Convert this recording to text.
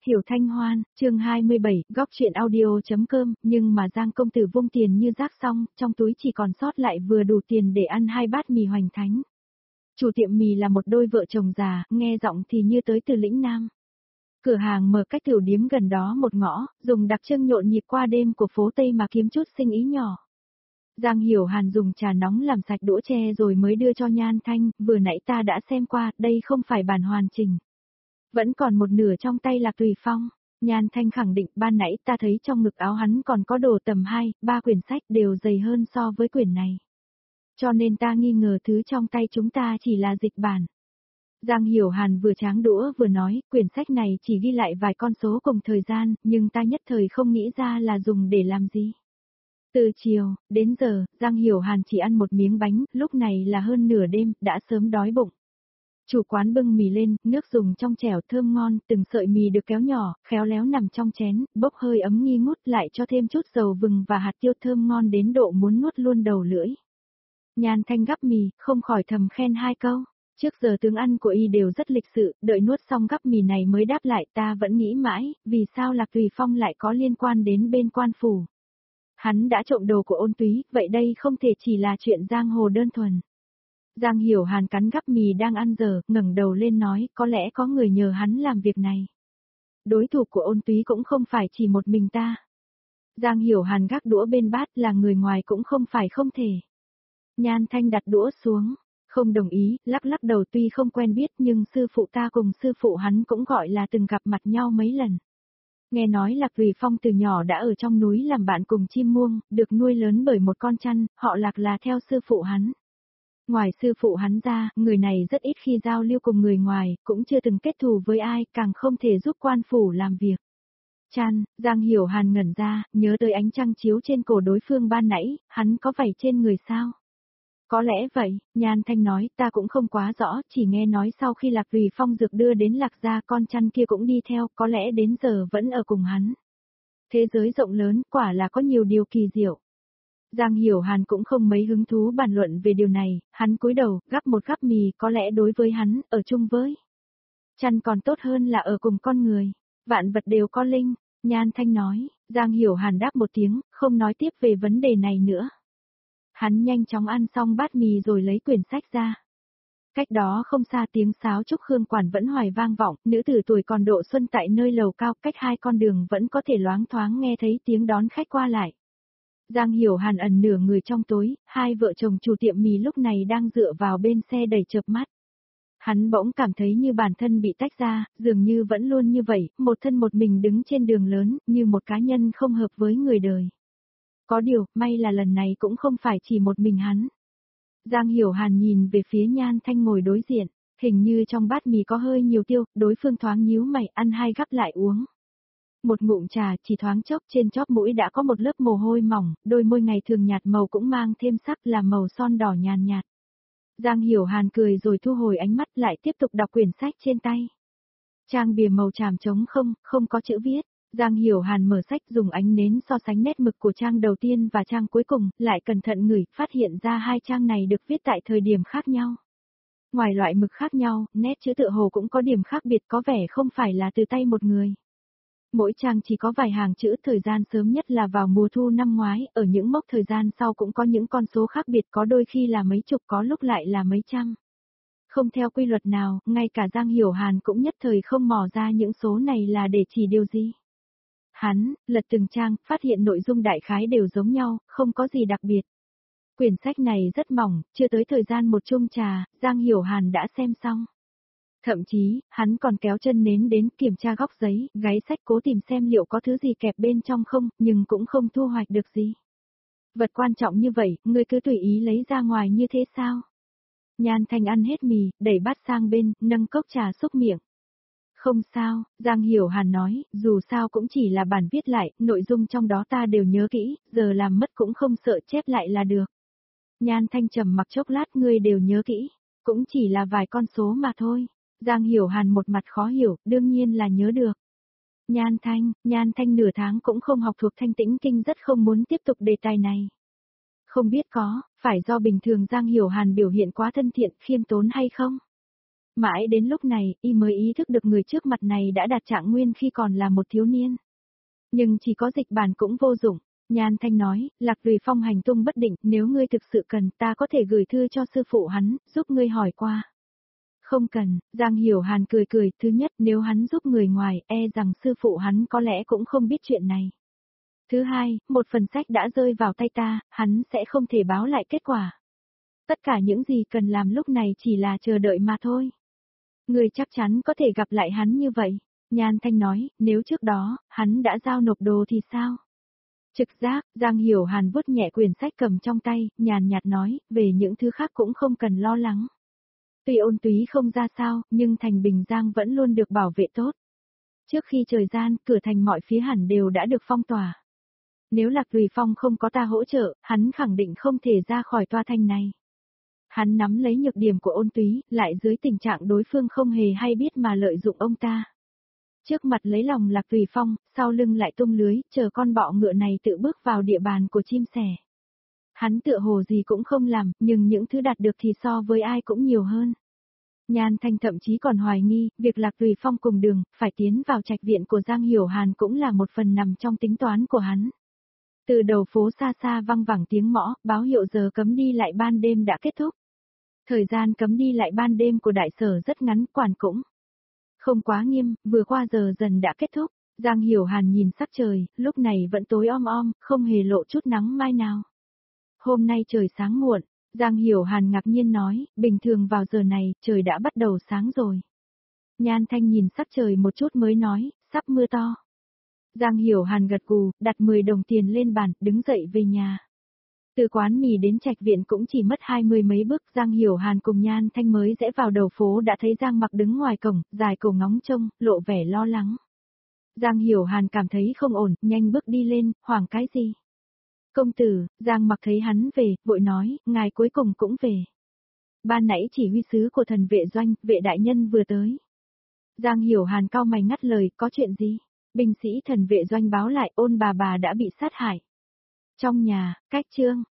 Hiểu Thanh Hoan, chương 27, góc chuyện audio.com, nhưng mà Giang công tử vung tiền như rác xong, trong túi chỉ còn sót lại vừa đủ tiền để ăn 2 bát mì hoành thánh. Chủ tiệm mì là một đôi vợ chồng già, nghe giọng thì như tới từ lĩnh Nam. Cửa hàng mở cách tiểu điếm gần đó một ngõ, dùng đặc trưng nhộn nhịp qua đêm của phố Tây mà kiếm chút sinh ý nhỏ. Giang Hiểu Hàn dùng trà nóng làm sạch đũa tre rồi mới đưa cho Nhan Thanh, vừa nãy ta đã xem qua, đây không phải bản hoàn chỉnh. Vẫn còn một nửa trong tay Lạc Tùy Phong. Nhan Thanh khẳng định ban nãy ta thấy trong ngực áo hắn còn có đồ tầm 2, 3 quyển sách đều dày hơn so với quyển này. Cho nên ta nghi ngờ thứ trong tay chúng ta chỉ là dịch bản. Giang Hiểu Hàn vừa tráng đũa vừa nói, quyển sách này chỉ ghi lại vài con số cùng thời gian, nhưng ta nhất thời không nghĩ ra là dùng để làm gì. Từ chiều, đến giờ, Giang Hiểu Hàn chỉ ăn một miếng bánh, lúc này là hơn nửa đêm, đã sớm đói bụng. Chủ quán bưng mì lên, nước dùng trong chẻo thơm ngon, từng sợi mì được kéo nhỏ, khéo léo nằm trong chén, bốc hơi ấm nghi ngút lại cho thêm chút dầu vừng và hạt tiêu thơm ngon đến độ muốn nuốt luôn đầu lưỡi. Nhan Thanh gắp mì, không khỏi thầm khen 2 câu. Trước giờ tướng ăn của y đều rất lịch sự, đợi nuốt xong gắp mì này mới đáp lại ta vẫn nghĩ mãi, vì sao Lạc Tùy Phong lại có liên quan đến bên quan phủ. Hắn đã trộm đồ của Ôn Túy, vậy đây không thể chỉ là chuyện giang hồ đơn thuần. Giang Hiểu Hàn cắn gắp mì đang ăn dở, ngẩng đầu lên nói, có lẽ có người nhờ hắn làm việc này. Đối thủ của Ôn Túy cũng không phải chỉ một mình ta. Giang Hiểu Hàn gác đũa bên bát, là người ngoài cũng không phải không thể. Nhan Thanh đặt đũa xuống, không đồng ý, lắc lắc đầu, tuy không quen biết nhưng sư phụ ta cùng sư phụ hắn cũng gọi là từng gặp mặt nhau mấy lần. Nghe nói Lạc Tùy Phong từ nhỏ đã ở trong núi làm bạn cùng chim muông, được nuôi lớn bởi một con chăn, họ Lạc là theo sư phụ hắn. Ngoài sư phụ hắn ra, người này rất ít khi giao lưu cùng người ngoài, cũng chưa từng kết thù với ai, càng không thể giúp quan phủ làm việc. Chăn, Giang Hiểu Hàn ngẩn ra, nhớ tới ánh trăng chiếu trên cổ đối phương ban nãy, hắn có vảy trên người sao? Có lẽ vậy, Nhan Thanh nói, ta cũng không quá rõ, chỉ nghe nói sau khi Lạc Tùy Phong dược đưa đến Lạc gia con chăn kia cũng đi theo, có lẽ đến giờ vẫn ở cùng hắn. Thế giới rộng lớn, quả là có nhiều điều kỳ diệu. Giang Hiểu Hàn cũng không mấy hứng thú bàn luận về điều này, hắn cúi đầu, gắp một gắp mì, có lẽ đối với hắn, ở chung với chăn còn tốt hơn là ở cùng con người. Vạn vật đều có linh, Nhan Thanh nói. Giang Hiểu Hàn đáp một tiếng, không nói tiếp về vấn đề này nữa. Hắn nhanh chóng ăn xong bát mì rồi lấy quyển sách ra. Cách đó không xa tiếng sáo trúc khương quản vẫn hoài vang vọng, nữ tử tuổi còn độ xuân tại nơi lầu cao, cách 2 con đường vẫn có thể loáng thoáng nghe thấy tiếng đón khách qua lại. Giang Hiểu Hàn ẩn nửa người trong tối, 2 vợ chồng chủ tiệm mì lúc này đang dựa vào bên xe đầy chợp mắt. Hắn bỗng cảm thấy như bản thân bị tách ra, dường như vẫn luôn như vậy, một thân một mình đứng trên đường lớn, như một cá nhân không hợp với người đời. Có điều, may là lần này cũng không phải chỉ một mình hắn. Giang Hiểu Hàn nhìn về phía Nhan Thanh ngồi đối diện, hình như trong bát mì có hơi nhiều tiêu, đối phương thoáng nhíu mày, ăn 2 gắp lại uống. Một ngụm trà chỉ thoáng chốc, trên chóp mũi đã có một lớp mồ hôi mỏng, đôi môi ngày thường nhạt màu cũng mang thêm sắc là màu son đỏ nhàn nhạt. Giang Hiểu Hàn cười rồi thu hồi ánh mắt lại tiếp tục đọc quyển sách trên tay. Trang bìa màu tràm trống không, không có chữ viết. Giang Hiểu Hàn mở sách dùng ánh nến so sánh nét mực của trang đầu tiên và trang cuối cùng, lại cẩn thận ngửi, phát hiện ra 2 trang này được viết tại thời điểm khác nhau. Ngoài loại mực khác nhau, nét chữ tựa hồ cũng có điểm khác biệt, có vẻ không phải là từ tay một người. Mỗi trang chỉ có vài hàng chữ, thời gian sớm nhất là vào mùa thu năm ngoái, ở những mốc thời gian sau cũng có những con số khác biệt, có đôi khi là mấy chục, có lúc lại là mấy trăm. Không theo quy luật nào, ngay cả Giang Hiểu Hàn cũng nhất thời không mò ra những số này là để chỉ điều gì. Hắn, lật từng trang, phát hiện nội dung đại khái đều giống nhau, không có gì đặc biệt. Quyển sách này rất mỏng, chưa tới thời gian một chung trà, Giang Hiểu Hàn đã xem xong. Thậm chí, hắn còn kéo chân nến đến kiểm tra góc giấy, gáy sách cố tìm xem liệu có thứ gì kẹp bên trong không, nhưng cũng không thu hoạch được gì. Vật quan trọng như vậy, ngươi cứ tùy ý lấy ra ngoài như thế sao? Nhan Thanh ăn hết mì, đẩy bát sang bên, nâng cốc trà xúc miệng. Không sao, Giang Hiểu Hàn nói, dù sao cũng chỉ là bản viết lại, nội dung trong đó ta đều nhớ kỹ, giờ làm mất cũng không sợ, chép lại là được. Nhan Thanh trầm mặc chốc lát, ngươi đều nhớ kỹ, cũng chỉ là vài con số mà thôi. Giang Hiểu Hàn một mặt khó hiểu, đương nhiên là nhớ được. Nhan Thanh nửa tháng cũng không học thuộc Thanh Tĩnh Kinh, rất không muốn tiếp tục đề tài này. Không biết có, phải do bình thường Giang Hiểu Hàn biểu hiện quá thân thiện, khiêm tốn hay không? Mãi đến lúc này, y mới ý thức được người trước mặt này đã đạt trạng nguyên khi còn là một thiếu niên. Nhưng chỉ có dịch bản cũng vô dụng. Nhan Thanh nói, Lạc Tùy Phong hành tung bất định, nếu ngươi thực sự cần, ta có thể gửi thư cho sư phụ hắn, giúp ngươi hỏi qua. Không cần, Giang Hiểu Hàn cười cười, thứ nhất nếu hắn giúp người ngoài, rằng sư phụ hắn có lẽ cũng không biết chuyện này. Thứ hai, một phần sách đã rơi vào tay ta, hắn sẽ không thể báo lại kết quả. Tất cả những gì cần làm lúc này chỉ là chờ đợi mà thôi. Người chắc chắn có thể gặp lại hắn như vậy. Nhan Thanh nói, nếu trước đó, hắn đã giao nộp đồ thì sao? Trực giác, Giang Hiểu Hàn vuốt nhẹ quyển sách cầm trong tay, nhàn nhạt nói, về những thứ khác cũng không cần lo lắng. Tuy Ôn Túy không ra sao, nhưng thành Bình Giang vẫn luôn được bảo vệ tốt. Trước khi trời gian, cửa thành mọi phía hẳn đều đã được phong tỏa. Nếu Lạc Tùy Phong không có ta hỗ trợ, hắn khẳng định không thể ra khỏi tòa thành này. Hắn nắm lấy nhược điểm của Ôn Túy, lại dưới tình trạng đối phương không hề hay biết mà lợi dụng ông ta. Trước mặt lấy lòng Lạc Tùy Phong, sau lưng lại tung lưới, chờ con bọ ngựa này tự bước vào địa bàn của chim sẻ. Hắn tựa hồ gì cũng không làm, nhưng những thứ đạt được thì so với ai cũng nhiều hơn. Nhan Thanh thậm chí còn hoài nghi, việc Lạc Tùy Phong cùng đường, phải tiến vào trạch viện của Giang Hiểu Hàn cũng là một phần nằm trong tính toán của hắn. Từ đầu phố xa xa văng vẳng tiếng mõ, báo hiệu giờ cấm đi lại ban đêm đã kết thúc. Thời gian cấm đi lại ban đêm của đại sở rất ngắn, quản cũng không quá nghiêm, vừa qua giờ dần đã kết thúc. Giang Hiểu Hàn nhìn sắc trời, lúc này vẫn tối om om, không hề lộ chút nắng mai nào. Hôm nay trời sáng muộn, Giang Hiểu Hàn ngạc nhiên nói, bình thường vào giờ này, trời đã bắt đầu sáng rồi. Nhan Thanh nhìn sắc trời một chút mới nói, sắp mưa to. Giang Hiểu Hàn gật gù, đặt 10 đồng tiền lên bàn, đứng dậy về nhà. Từ quán mì đến trạch viện cũng chỉ mất 20 mấy bước, Giang Hiểu Hàn cùng Nhan Thanh mới rẽ vào đầu phố đã thấy Giang Mặc đứng ngoài cổng, dài cổ ngóng trông, lộ vẻ lo lắng. Giang Hiểu Hàn cảm thấy không ổn, nhanh bước đi lên, hoảng cái gì? Công tử, Giang Mặc thấy hắn về, vội nói, ngài cuối cùng cũng về. Ban nãy chỉ huy sứ của thần vệ doanh, vệ đại nhân vừa tới. Giang Hiểu Hàn cau mày ngắt lời, có chuyện gì? Binh sĩ thần vệ doanh báo lại Ôn bà đã bị sát hại. Trong nhà, cách trương,